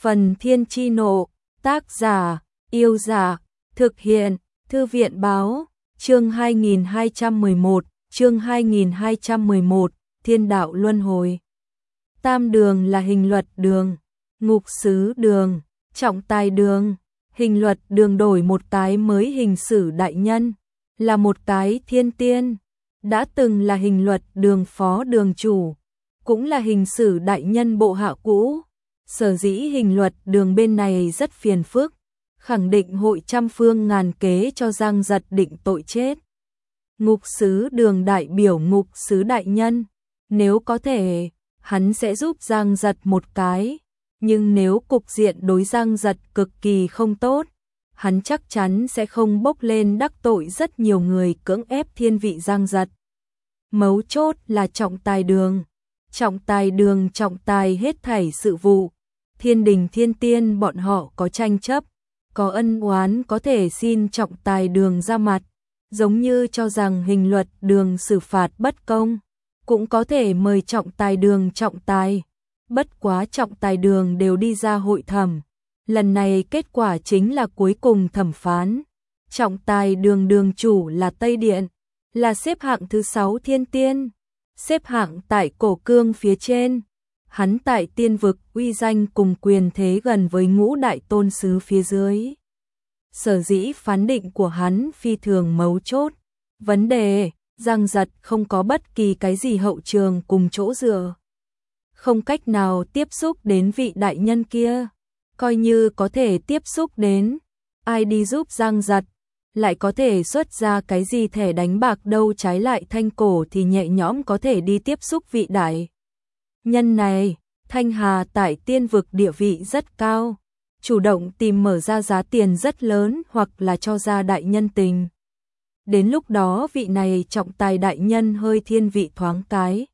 Phần Thiên Chi Nộ, tác giả, Yêu Giả, thực hiện, Thư viện Báo, chương 2211, Thiên Đạo Luân Hồi. Tam đường là hình luật đường, ngục sứ đường, trọng tài đường. Hình luật đường đổi một cái mới hình sử đại nhân, là một cái thiên tiên, đã từng là hình luật đường phó đường chủ, cũng là hình sử đại nhân bộ hạ cũ. Sở dĩ hình luật đường bên này rất phiền phức, khẳng định hội trăm phương ngàn kế cho Giang Giật định tội chết. Ngục sứ đường đại biểu ngục sứ đại nhân, nếu có thể, hắn sẽ giúp Giang Giật một cái, nhưng nếu cục diện đối Giang Giật cực kỳ không tốt, hắn chắc chắn sẽ không bốc lên đắc tội rất nhiều người cưỡng ép thiên vị Giang Giật. Mấu chốt là trọng tài đường. Trọng tài đường trọng tài hết thảy sự vụ. Thiên đình thiên tiên bọn họ có tranh chấp, có ân oán có thể xin trọng tài đường ra mặt, giống như cho rằng hình luật đường xử phạt bất công, cũng có thể mời trọng tài đường trọng tài. Bất quá trọng tài đường đều đi ra hội thẩm. Lần này kết quả chính là cuối cùng thẩm phán. Trọng tài đường đường chủ là Tây Điện, là xếp hạng thứ 6 thiên tiên, xếp hạng tại cổ cương phía trên. Hắn tại tiên vực uy danh cùng quyền thế gần với ngũ đại tôn sứ phía dưới. Sở dĩ phán định của hắn phi thường mấu chốt. Vấn đề, Giang Giật không có bất kỳ cái gì hậu trường cùng chỗ dựa. Không cách nào tiếp xúc đến vị đại nhân kia. Coi như có thể tiếp xúc đến, ai đi giúp Giang Giật, lại có thể xuất ra cái gì thẻ đánh bạc đâu, trái lại Thanh Cổ thì nhẹ nhõm có thể đi tiếp xúc vị đại nhân này. Thanh Hà tại tiên vực địa vị rất cao, chủ động tìm mở ra giá tiền rất lớn hoặc là cho ra đại nhân tình. Đến lúc đó vị này trọng tài đại nhân hơi thiên vị thoáng cái,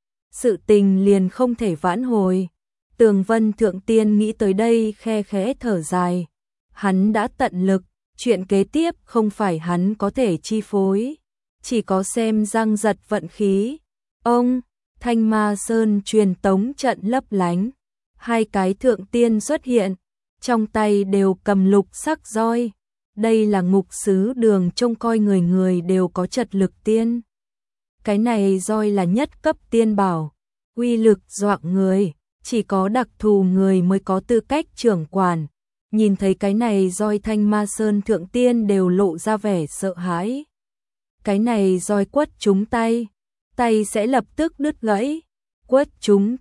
sự tình liền không thể vãn hồi. Tường Vân Thượng Tiên nghĩ tới đây khe khẽ thở dài. Hắn đã tận lực, chuyện kế tiếp không phải hắn có thể chi phối, chỉ có xem Giang Giật vận khí. Ông, Thanh Ma Sơn truyền tống trận lấp lánh, hai cái thượng tiên xuất hiện, trong tay đều cầm lục sắc roi. Đây là ngục sứ đường trông coi người người đều có trật lực tiên. Cái này roi là nhất cấp tiên bảo, uy lực doạng người. Chỉ có đặc thù người mới có tư cách trưởng quản. Nhìn thấy cái này roi Thanh Ma Sơn thượng tiên đều lộ ra vẻ sợ hãi. Cái này roi quất trúng tay, tay sẽ lập tức đứt gãy. Quất trúng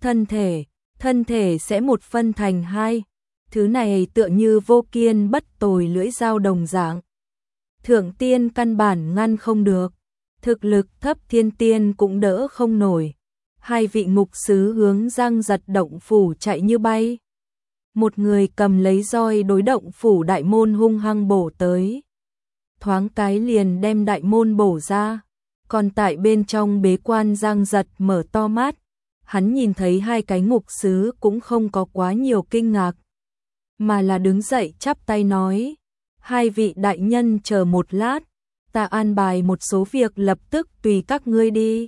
thân thể sẽ một phân thành hai. Thứ này tựa như vô kiên bất tồi lưỡi dao đồng dạng. Thượng tiên căn bản ngăn không được. Thực lực thấp thiên tiên cũng đỡ không nổi. Hai vị ngục sứ hướng Giang Giật động phủ chạy như bay. Một người cầm lấy roi đối động phủ đại môn hung hăng bổ tới. Thoáng cái liền đem đại môn bổ ra. Còn tại bên trong bế quan Giang Giật mở to mắt. Hắn nhìn thấy hai cái ngục sứ cũng không có quá nhiều kinh ngạc, mà là đứng dậy chắp tay nói: hai vị đại nhân chờ một lát, ta an bài một số việc lập tức tùy các ngươi đi.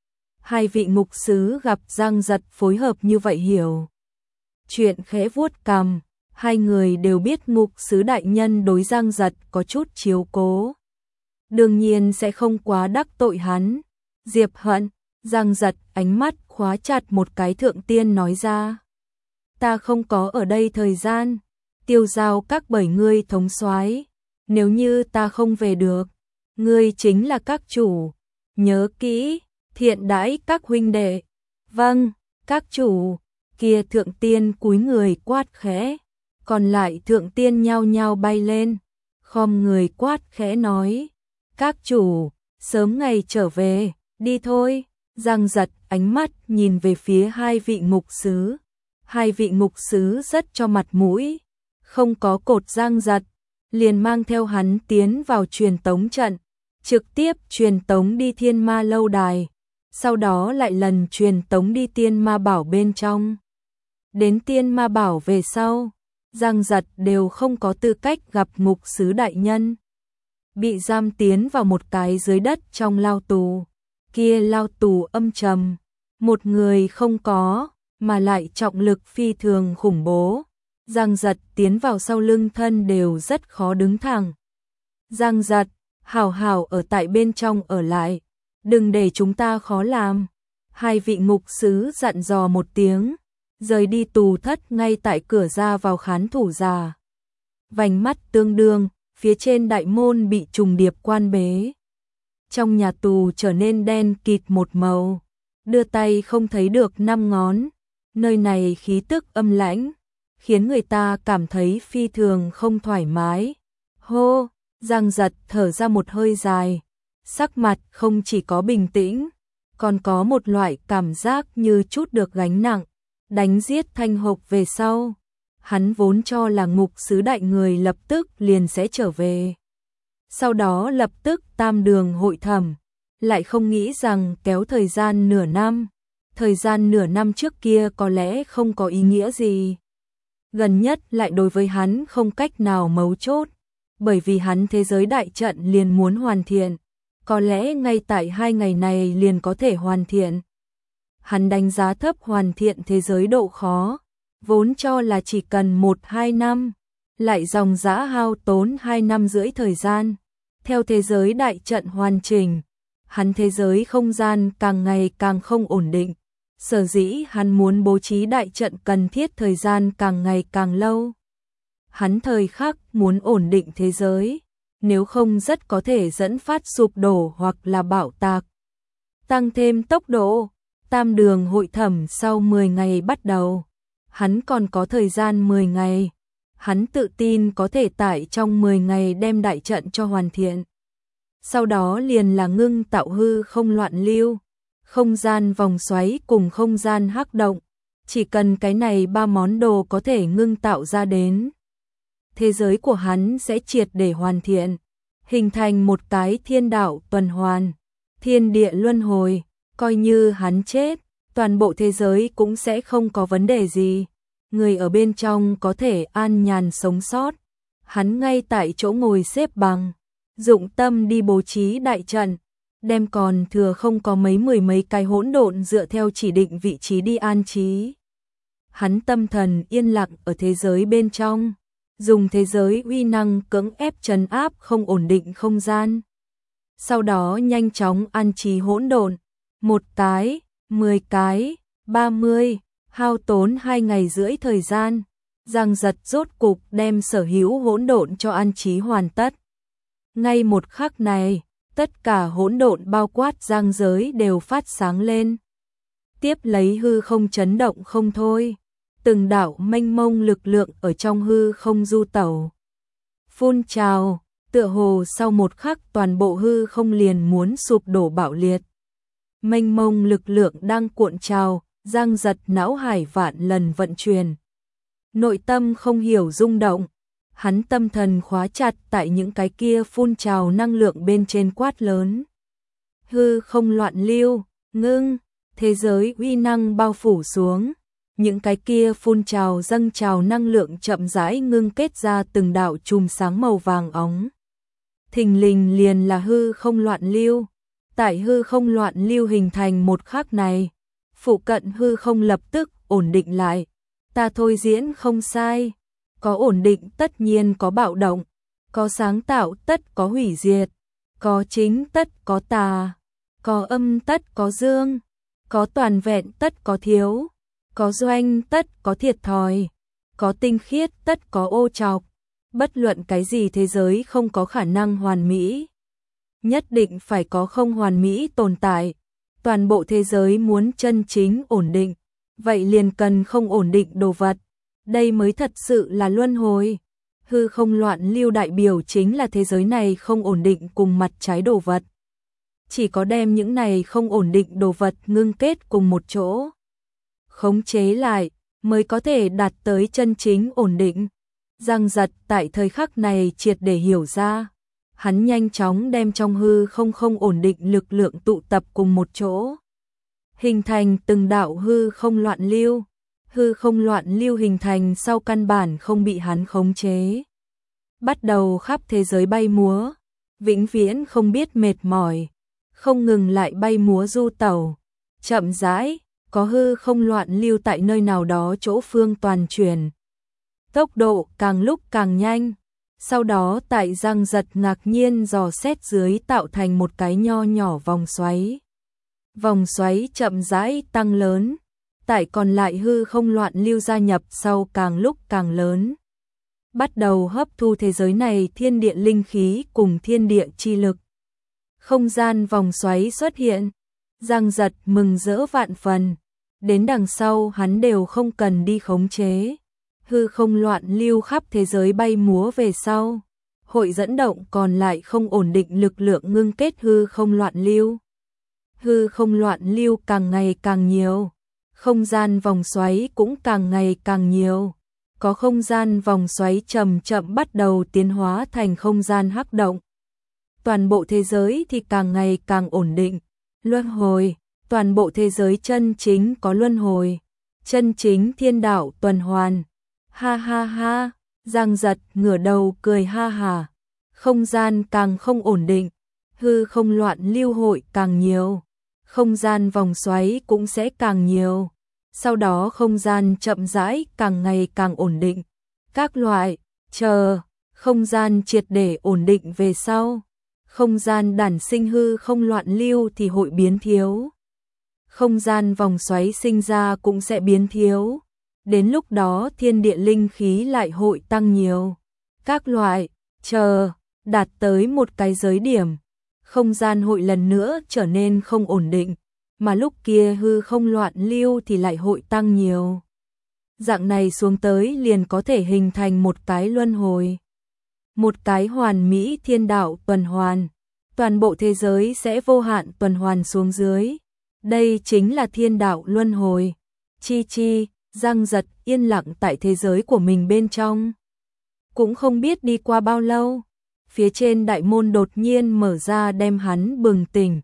Hai vị ngục sứ gặp Giang Giật phối hợp như vậy hiểu chuyện, khẽ vuốt cằm. Hai người đều biết ngục sứ đại nhân đối Giang Giật có chút chiếu cố, đương nhiên sẽ không quá đắc tội hắn. Diệp Hận. Giang Giật ánh mắt khóa chặt một cái thượng tiên nói ra: ta không có ở đây thời gian, tiêu giao các bởi ngươi thống soái, nếu như ta không về được, ngươi chính là các chủ, nhớ kỹ, thiện đãi các huynh đệ. Vâng, các chủ. Kia thượng tiên cúi người quát khẽ, còn lại thượng tiên nhao nhao bay lên, khom người quát khẽ nói: các chủ, sớm ngày trở về, đi thôi. Giang Giật ánh mắt nhìn về phía hai vị ngục sứ. Hai vị ngục sứ rất cho mặt mũi, không có cột Giang Giật, liền mang theo hắn tiến vào truyền tống trận, trực tiếp truyền tống đi Thiên Ma lâu đài, sau đó lại lần truyền tống đi Tiên Ma bảo bên trong. Đến Tiên Ma bảo về sau, Giang Giật đều không có tư cách gặp ngục sứ đại nhân, bị giam tiến vào một cái dưới đất trong lao tù. Kia lao tù âm trầm, một người không có, mà lại trọng lực phi thường khủng bố. Giang Giật tiến vào sau lưng thân đều rất khó đứng thẳng. Giang Giật, hảo hảo ở tại bên trong ở lại, đừng để chúng ta khó làm. Hai vị ngục sứ dặn dò một tiếng, rời đi tù thất ngay tại cửa ra vào khán thủ già. Vành mắt tương đương, phía trên đại môn bị trùng điệp quan bế. Trong nhà tù trở nên đen kịt một màu, đưa tay không thấy được năm ngón. Nơi này khí tức âm lãnh, khiến người ta cảm thấy phi thường không thoải mái. Hô, Giang Giật thở ra một hơi dài, sắc mặt không chỉ có bình tĩnh, còn có một loại cảm giác như chút được gánh nặng. Đánh giết Thanh Hộc về sau, hắn vốn cho là ngục sứ đại người lập tức liền sẽ trở về. Sau đó lập tức tam đường hội thẩm, lại không nghĩ rằng kéo thời gian nửa năm. Thời gian nửa năm trước kia có lẽ không có ý nghĩa gì. Gần nhất lại đối với hắn không cách nào mấu chốt, bởi vì hắn thế giới đại trận liền muốn hoàn thiện. Có lẽ ngay tại 2 ngày này liền có thể hoàn thiện. Hắn đánh giá thấp hoàn thiện thế giới độ khó, vốn cho là chỉ cần 1-2 năm, lại dòng dã hao tốn 2 năm rưỡi thời gian. Theo thế giới đại trận hoàn chỉnh, hắn thế giới không gian càng ngày càng không ổn định. Sở dĩ hắn muốn bố trí đại trận cần thiết thời gian càng ngày càng lâu. Hắn thời khắc muốn ổn định thế giới, nếu không rất có thể dẫn phát sụp đổ hoặc là bạo tạc. Tăng thêm tốc độ, tam đường hội thẩm sau 10 ngày bắt đầu. Hắn còn có thời gian 10 ngày. Hắn tự tin có thể tại trong 10 ngày đem đại trận cho hoàn thiện. Sau đó liền là ngưng tạo hư không loạn lưu, không gian vòng xoáy cùng không gian hắc động. Chỉ cần cái này 3 món đồ có thể ngưng tạo ra đến, thế giới của hắn sẽ triệt để hoàn thiện, hình thành một cái thiên đạo tuần hoàn, thiên địa luân hồi. Coi như hắn chết, toàn bộ thế giới cũng sẽ không có vấn đề gì. Người ở bên trong có thể an nhàn sống sót. Hắn ngay tại chỗ ngồi xếp bằng, dụng tâm đi bố trí đại trận, đem còn thừa không có mười mấy cái hỗn độn dựa theo chỉ định vị trí đi an trí. Hắn tâm thần yên lặng ở thế giới bên trong, dùng thế giới uy năng cưỡng ép trấn áp không ổn định không gian. Sau đó nhanh chóng an trí hỗn độn, 1 cái, 10 cái, 30, hao tốn 2 ngày rưỡi thời gian. Giang Giật rốt cục đem sở hữu hỗn độn cho an trí hoàn tất. Ngay một khắc này, tất cả hỗn độn bao quát giang giới đều phát sáng lên. Tiếp lấy hư không chấn động không thôi, từng đạo mênh mông lực lượng ở trong hư không du tẩu. Phun trào, tựa hồ sau một khắc toàn bộ hư không liền muốn sụp đổ bạo liệt. Mênh mông lực lượng đang cuộn trào, Giang Giật não hải vạn lần vận chuyển. Nội tâm không hiểu rung động, hắn tâm thần khóa chặt tại những cái kia phun trào năng lượng bên trên quát lớn. Hư không loạn lưu, ngưng, thế giới uy năng bao phủ xuống. Những cái kia phun trào dâng trào năng lượng chậm rãi ngưng kết ra từng đạo chùm sáng màu vàng óng. Thình lình liền là hư không loạn lưu. Tại hư không loạn lưu hình thành một khắc này, phụ cận hư không lập tức ổn định lại. Ta thôi diễn không sai, có ổn định tất nhiên có bạo động, có sáng tạo tất có hủy diệt, có chính tất có tà, có âm tất có dương, có toàn vẹn tất có thiếu, có doanh tất có thiệt thòi, có tinh khiết tất có ô trọc. Bất luận cái gì thế giới không có khả năng hoàn mỹ, nhất định phải có không hoàn mỹ tồn tại. Toàn bộ thế giới muốn chân chính ổn định, vậy liền cần không ổn định đồ vật. Đây mới thật sự là luân hồi. Hư không loạn lưu đại biểu chính là thế giới này không ổn định cùng mặt trái đồ vật. Chỉ có đem những này không ổn định đồ vật ngưng kết cùng một chỗ, khống chế lại, mới có thể đạt tới chân chính ổn định. Giang Giật tại thời khắc này triệt để hiểu ra. Hắn nhanh chóng đem trong hư không ổn định lực lượng tụ tập cùng một chỗ, hình thành từng đạo hư không loạn lưu. Hư không loạn lưu hình thành sau căn bản không bị hắn khống chế, bắt đầu khắp thế giới bay múa, vĩnh viễn không biết mệt mỏi, không ngừng lại bay múa du tẩu. Chậm rãi, có hư không loạn lưu tại nơi nào đó chỗ phương toàn chuyển. tốc độ càng lúc càng nhanh. Sau đó tại Giang Giật ngạc nhiên dò xét dưới tạo thành một cái nho nhỏ vòng xoáy. Vòng xoáy chậm rãi tăng lớn, tại còn lại hư không loạn lưu gia nhập sau càng lúc càng lớn. Bắt đầu hấp thu thế giới này thiên địa linh khí cùng thiên địa chi lực. Không gian vòng xoáy xuất hiện, Giang Giật mừng rỡ vạn phần, đến đằng sau hắn đều không cần đi khống chế. Hư không loạn lưu khắp thế giới bay múa về sau, hội dẫn động còn lại không ổn định lực lượng ngưng kết hư không loạn lưu. Hư không loạn lưu càng ngày càng nhiều, không gian vòng xoáy cũng càng ngày càng nhiều. Có không gian vòng xoáy chậm chậm bắt đầu tiến hóa thành không gian hắc động. Toàn bộ thế giới thì càng ngày càng ổn định, luân hồi, toàn bộ thế giới chân chính có luân hồi, chân chính thiên đạo tuần hoàn. Ha ha ha, Giang Giật ngửa đầu cười ha hà. Không gian càng không ổn định, hư không loạn lưu hội càng nhiều, không gian vòng xoáy cũng sẽ càng nhiều. Sau đó không gian chậm rãi càng ngày càng ổn định. Các loại, chờ, không gian triệt để ổn định về sau. Không gian đản sinh hư không loạn lưu thì hội biến thiếu. Không gian vòng xoáy sinh ra cũng sẽ biến thiếu. Đến lúc đó thiên địa linh khí lại hội tăng nhiều. Các loại, chờ, đạt tới một cái giới điểm. Không gian hội lần nữa trở nên không ổn định. Mà lúc kia hư không loạn lưu thì lại hội tăng nhiều. Dạng này xuống tới liền có thể hình thành một cái luân hồi. Một cái hoàn mỹ thiên đạo tuần hoàn. Toàn bộ thế giới sẽ vô hạn tuần hoàn xuống dưới. Đây chính là thiên đạo luân hồi. Chi chi, Giang Giật yên lặng tại thế giới của mình bên trong. Cũng không biết đi qua bao lâu, phía trên đại môn đột nhiên mở ra đem hắn bừng tỉnh.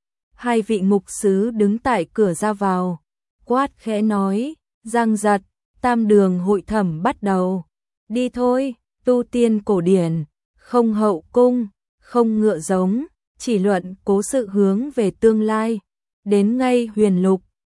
Hai vị ngục sứ đứng tại cửa ra vào, quát khẽ nói, Giang Giật, tam đường hội thẩm bắt đầu. Đi thôi, tu tiên cổ điển, không hậu cung, không ngựa giống, chỉ luận cố sự hướng về tương lai. Đến ngay huyền lục,